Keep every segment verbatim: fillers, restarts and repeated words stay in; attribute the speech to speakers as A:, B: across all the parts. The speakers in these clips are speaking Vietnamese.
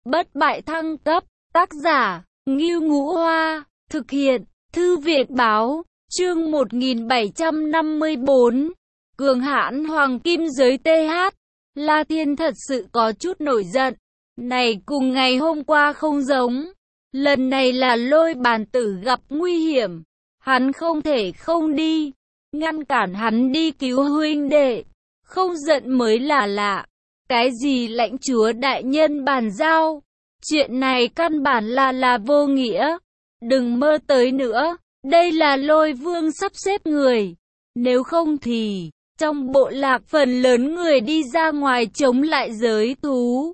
A: bất bại thăng cấp, tác giả, Ngưu Ngũ Hoa, thực hiện, Thư viện Báo, chương một nghìn bảy trăm năm mươi bốn, cường hãn hoàng kim giới tê hát, La Thiên thật sự có chút nổi giận, này cùng ngày hôm qua không giống, lần này là Lôi Bàn Tử gặp nguy hiểm, hắn không thể không đi, ngăn cản hắn đi cứu huynh đệ, không giận mới là lạ. Cái gì lãnh chúa đại nhân bàn giao? Chuyện này căn bản là là vô nghĩa. Đừng mơ tới nữa. Đây là Lôi Vương sắp xếp người. Nếu không thì, trong bộ lạc phần lớn người đi ra ngoài chống lại giới thú.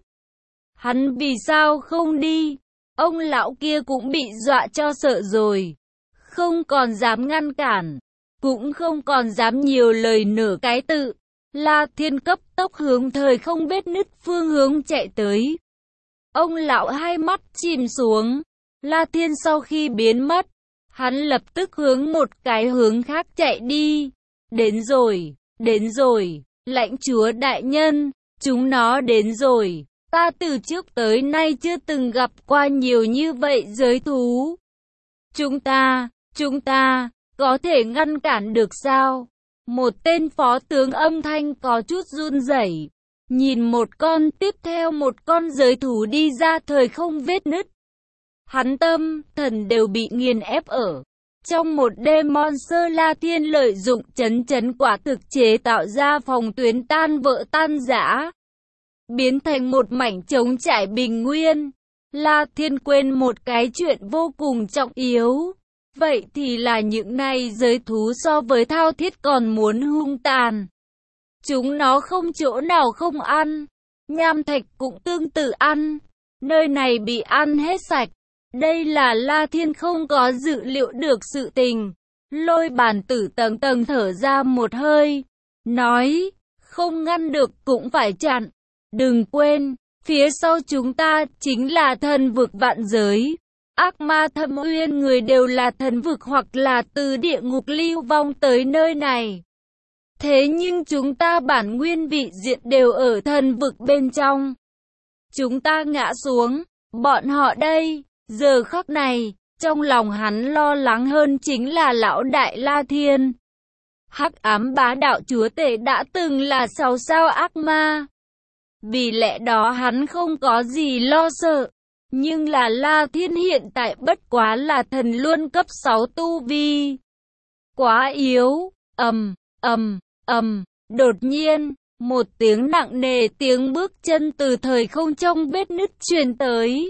A: Hắn vì sao không đi? Ông lão kia cũng bị dọa cho sợ rồi. Không còn dám ngăn cản. Cũng không còn dám nhiều lời nửa cái tự. La Thiên cấp tốc hướng thời không vết nứt phương hướng chạy tới. Ông lão hai mắt chìm xuống. La Thiên sau khi biến mất, hắn lập tức hướng một cái hướng khác chạy đi. Đến rồi, đến rồi, lãnh chúa đại nhân, chúng nó đến rồi. Ta từ trước tới nay chưa từng gặp qua nhiều như vậy giới thú. Chúng ta, chúng ta, có thể ngăn cản được sao? Một tên phó tướng âm thanh có chút run rẩy, nhìn một con tiếp theo một con giới thú đi ra thời không vết nứt. Hắn tâm, thần đều bị nghiền ép ở. Trong một đêm monster La Thiên lợi dụng chấn chấn quả thực chế tạo ra phòng tuyến tan vỡ tan rã, biến thành một mảnh trống trải bình nguyên. La Thiên quên một cái chuyện vô cùng trọng yếu. Vậy thì là những này giới thú so với thao thiết còn muốn hung tàn. Chúng nó không chỗ nào không ăn. Nham thạch cũng tương tự ăn. Nơi này bị ăn hết sạch. Đây là La Thiên không có dự liệu được sự tình. Lôi Bàn Tử tầng tầng thở ra một hơi. Nói, không ngăn được cũng phải chặn. Đừng quên, phía sau chúng ta chính là thần vực vạn giới. Ác ma thâm uyên người đều là thần vực hoặc là từ địa ngục lưu vong tới nơi này. Thế nhưng chúng ta bản nguyên vị diện đều ở thần vực bên trong. Chúng ta ngã xuống, bọn họ đây, giờ khắc này, trong lòng hắn lo lắng hơn chính là lão đại La Thiên. Hắc ám bá đạo chúa tể đã từng là sáu sao ác ma. Vì lẽ đó hắn không có gì lo sợ. Nhưng là La Thiên hiện tại bất quá là thần luân cấp sáu tu vi. Quá yếu, ầm, ầm, ầm, đột nhiên, một tiếng nặng nề tiếng bước chân từ thời không trong vết nứt truyền tới.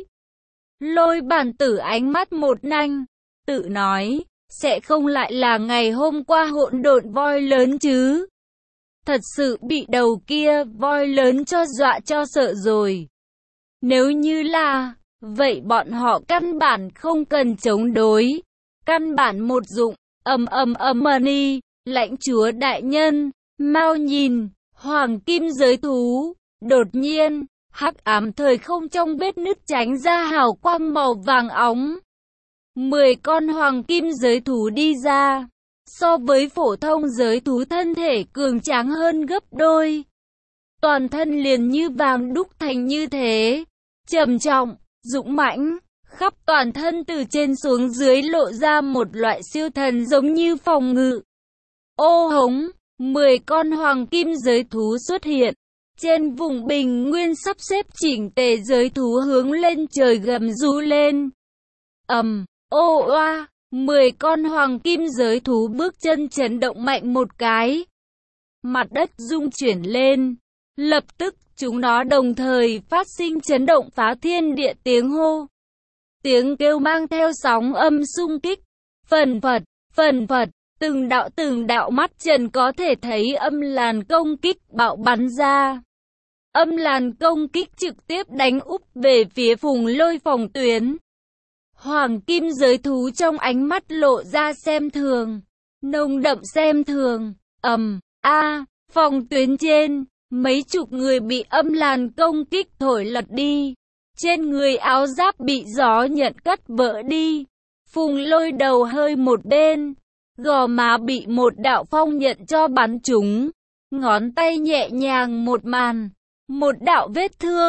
A: Lôi Bàn Tử ánh mắt một nanh, tự nói, sẽ không lại là ngày hôm qua hỗn độn voi lớn chứ. Thật sự bị đầu kia voi lớn cho dọa cho sợ rồi. Nếu như là... vậy bọn họ căn bản không cần chống đối, căn bản một dụng, ầm ầm ầm money, lãnh chúa đại nhân, mau nhìn, hoàng kim giới thú, đột nhiên, hắc ám thời không trong vết nứt tránh ra hào quang màu vàng óng. Mười con hoàng kim giới thú đi ra, so với phổ thông giới thú thân thể cường tráng hơn gấp đôi. Toàn thân liền như vàng đúc thành như thế, trầm trọng, dũng mãnh, khắp toàn thân từ trên xuống dưới lộ ra một loại siêu thần giống như phòng ngự. Ô hống, mười con hoàng kim giới thú xuất hiện. Trên vùng bình nguyên sắp xếp chỉnh tề giới thú hướng lên trời gầm rú lên. Ầm, ô oa, mười con hoàng kim giới thú bước chân chấn động mạnh một cái. Mặt đất rung chuyển lên. Lập tức, chúng nó đồng thời phát sinh chấn động phá thiên địa tiếng hô. Tiếng kêu mang theo sóng âm xung kích. Phần phật, phần phật, từng đạo từng đạo mắt trần có thể thấy âm làn công kích bạo bắn ra. Âm làn công kích trực tiếp đánh úp về phía Phùng Lôi phòng tuyến. Hoàng kim giới thú trong ánh mắt lộ ra xem thường. Nồng đậm xem thường. Ầm, a, phòng tuyến trên. Mấy chục người bị âm làn công kích thổi lật đi. Trên người áo giáp bị gió nhận cắt vỡ đi. Phùng Lôi đầu hơi một bên. Gò má bị một đạo phong nhận cho bắn trúng. Ngón tay nhẹ nhàng một màn. Một đạo vết thương.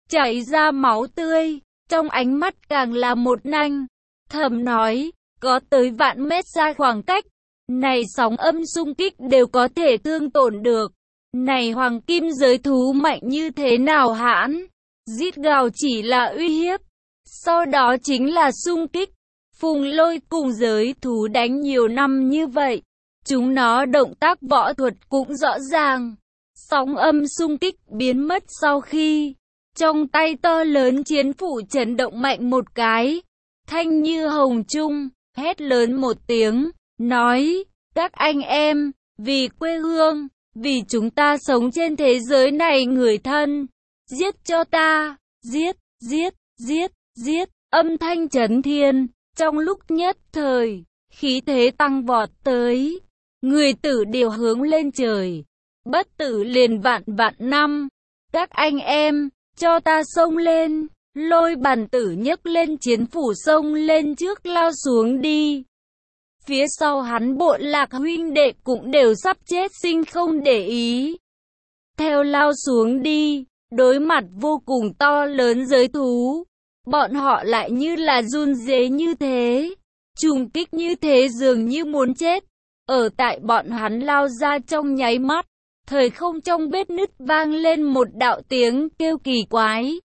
A: chảy ra máu tươi, trong ánh mắt càng là một nanh, thầm nói, có tới vạn mét xa khoảng cách, này sóng âm xung kích đều có thể thương tổn được, này hoàng kim giới thú mạnh như thế nào hãn, rít gào chỉ là uy hiếp, sau đó chính là xung kích. Phùng Lôi cùng giới thú đánh nhiều năm như vậy, chúng nó động tác võ thuật cũng rõ ràng. Sóng âm xung kích biến mất sau khi trong tay to lớn chiến phủ chấn động mạnh một cái, thanh như hồng trung, hét lớn một tiếng, nói, các anh em, vì quê hương, vì chúng ta sống trên thế giới này người thân, giết cho ta, giết, giết, giết, giết, âm thanh chấn thiên, trong lúc nhất thời, khí thế tăng vọt tới, người tử đều hướng lên trời, bất tử liền vạn vạn năm, các anh em, cho ta xông lên, Lôi Bàn Tử nhấc lên chiến phủ xông lên trước lao xuống đi. Phía sau hắn Bộ Lạc huynh đệ cũng đều sắp chết sinh không để ý. Theo lao xuống đi, đối mặt vô cùng to lớn giới thú, bọn họ lại như là run rế như thế, trùng kích như thế dường như muốn chết. Ở tại bọn hắn lao ra trong nháy mắt, thời không trong vết nứt vang lên một đạo tiếng kêu kỳ quái.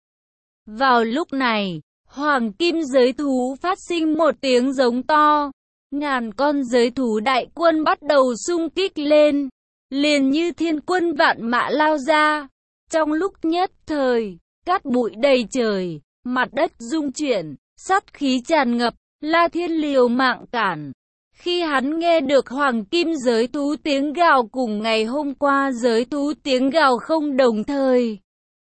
A: Vào lúc này, hoàng kim giới thú phát sinh một tiếng giống to, ngàn con giới thú đại quân bắt đầu xung kích lên, liền như thiên quân vạn mã lao ra. Trong lúc nhất thời, cát bụi đầy trời, mặt đất rung chuyển, sát khí tràn ngập, La Thiên liều mạng cản. Khi hắn nghe được hoàng kim giới thú tiếng gào cùng ngày hôm qua giới thú tiếng gào không đồng thời,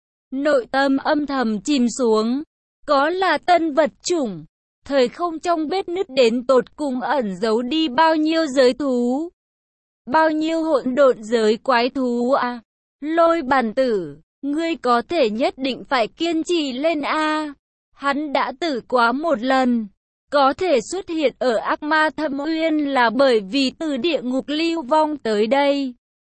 A: nội tâm âm thầm chìm xuống, có là tân vật chủng, thời không trong vết nứt đến tột cùng ẩn giấu đi bao nhiêu giới thú, bao nhiêu hỗn độn giới quái thú à. Lôi Bàn Tử, ngươi có thể nhất định phải kiên trì lên a. Hắn đã tử quá một lần, có thể xuất hiện ở Ác Ma Thâm Uyên là bởi vì từ địa ngục lưu vong tới đây.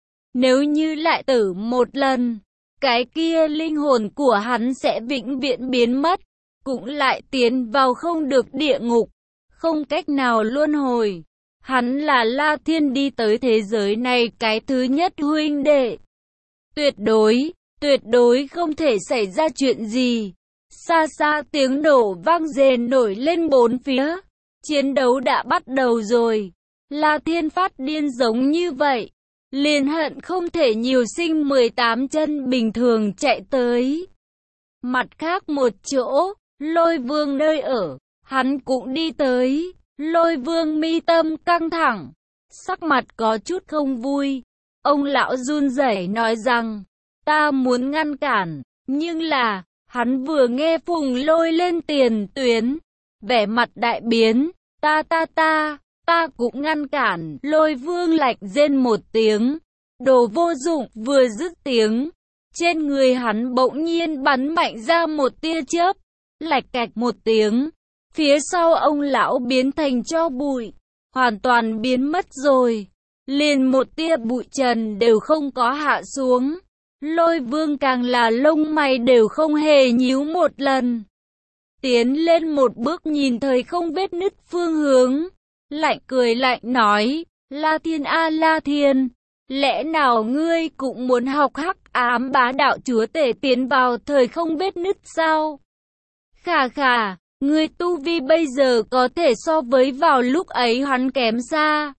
A: Nếu như lại tử một lần, cái kia linh hồn của hắn sẽ vĩnh viễn biến mất, cũng lại tiến vào không được địa ngục, không cách nào luân hồi. Hắn là La Thiên đi tới thế giới này cái thứ nhất huynh đệ. Tuyệt đối, tuyệt đối không thể xảy ra chuyện gì. Xa xa tiếng nổ vang rền nổi lên bốn phía. Chiến đấu đã bắt đầu rồi. La Thiên phát điên giống như vậy, liền hận không thể nhiều sinh mười tám chân bình thường chạy tới. Mặt khác một chỗ, Lôi Vương nơi ở, hắn cũng đi tới. Lôi Vương mi tâm căng thẳng, sắc mặt có chút không vui. Ông lão run rẩy nói rằng, ta muốn ngăn cản, nhưng là, hắn vừa nghe Phùng Lôi lên tiền tuyến, vẻ mặt đại biến, ta ta ta, ta cũng ngăn cản. Lôi Vương lạnh rên một tiếng, đồ vô dụng. Vừa dứt tiếng, trên người hắn bỗng nhiên bắn mạnh ra một tia chớp, lạch cạch một tiếng, phía sau ông lão biến thành tro bụi, hoàn toàn biến mất rồi, liền một tia bụi trần đều không có hạ xuống. Lôi Vương càng là lông mày đều không hề nhíu một lần, tiến lên một bước nhìn thời không vết nứt phương hướng, lạnh cười lạnh nói, La Thiên a La Thiên, lẽ nào ngươi cũng muốn học hắc ám bá đạo chúa tể tiến vào thời không vết nứt sao? Khà khà, ngươi tu vi bây giờ có thể so với vào lúc ấy hắn kém xa.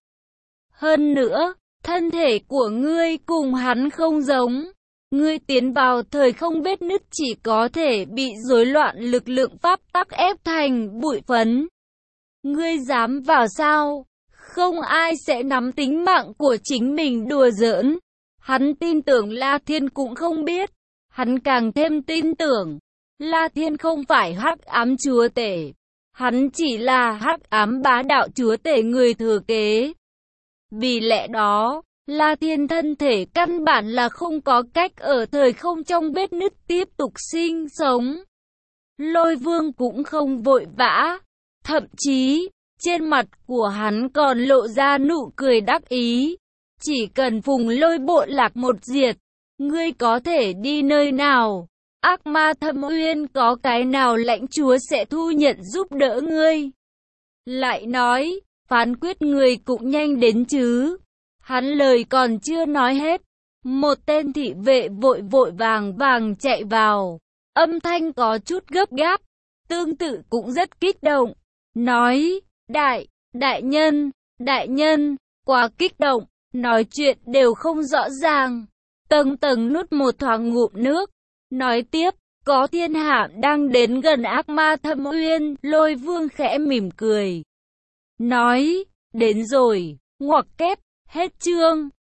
A: Hơn nữa, thân thể của ngươi cùng hắn không giống. Ngươi tiến vào thời không vết nứt chỉ có thể bị rối loạn lực lượng pháp tắc ép thành bụi phấn. Ngươi dám vào sao? Không ai sẽ nắm tính mạng của chính mình đùa giỡn. Hắn tin tưởng La Thiên cũng không biết. Hắn càng thêm tin tưởng, La Thiên không phải hắc ám chúa tể. Hắn chỉ là hắc ám bá đạo chúa tể người thừa kế. Vì lẽ đó, La Thiên thân thể căn bản là không có cách ở thời không trong vết nứt tiếp tục sinh sống. Lôi Vương cũng không vội vã, thậm chí, trên mặt của hắn còn lộ ra nụ cười đắc ý. Chỉ cần Phùng Lôi bộ lạc một diệt, ngươi có thể đi nơi nào? ác ma Thâm Uyên có cái nào lãnh chúa sẽ thu nhận giúp đỡ ngươi? Lại nói, phán quyết người cũng nhanh đến chứ. Hắn lời còn chưa nói hết, một tên thị vệ vội vội vàng vàng chạy vào, âm thanh có chút gấp gáp, tương tự cũng rất kích động, nói, đại, đại nhân, đại nhân, quá kích động, nói chuyện đều không rõ ràng, tầng tầng nuốt một thoáng ngụm nước, nói tiếp, có thiên hạ đang đến gần ác ma Thâm Uyên, Lôi Vương khẽ mỉm cười, nói, đến rồi, ngoặc kép, hết chương.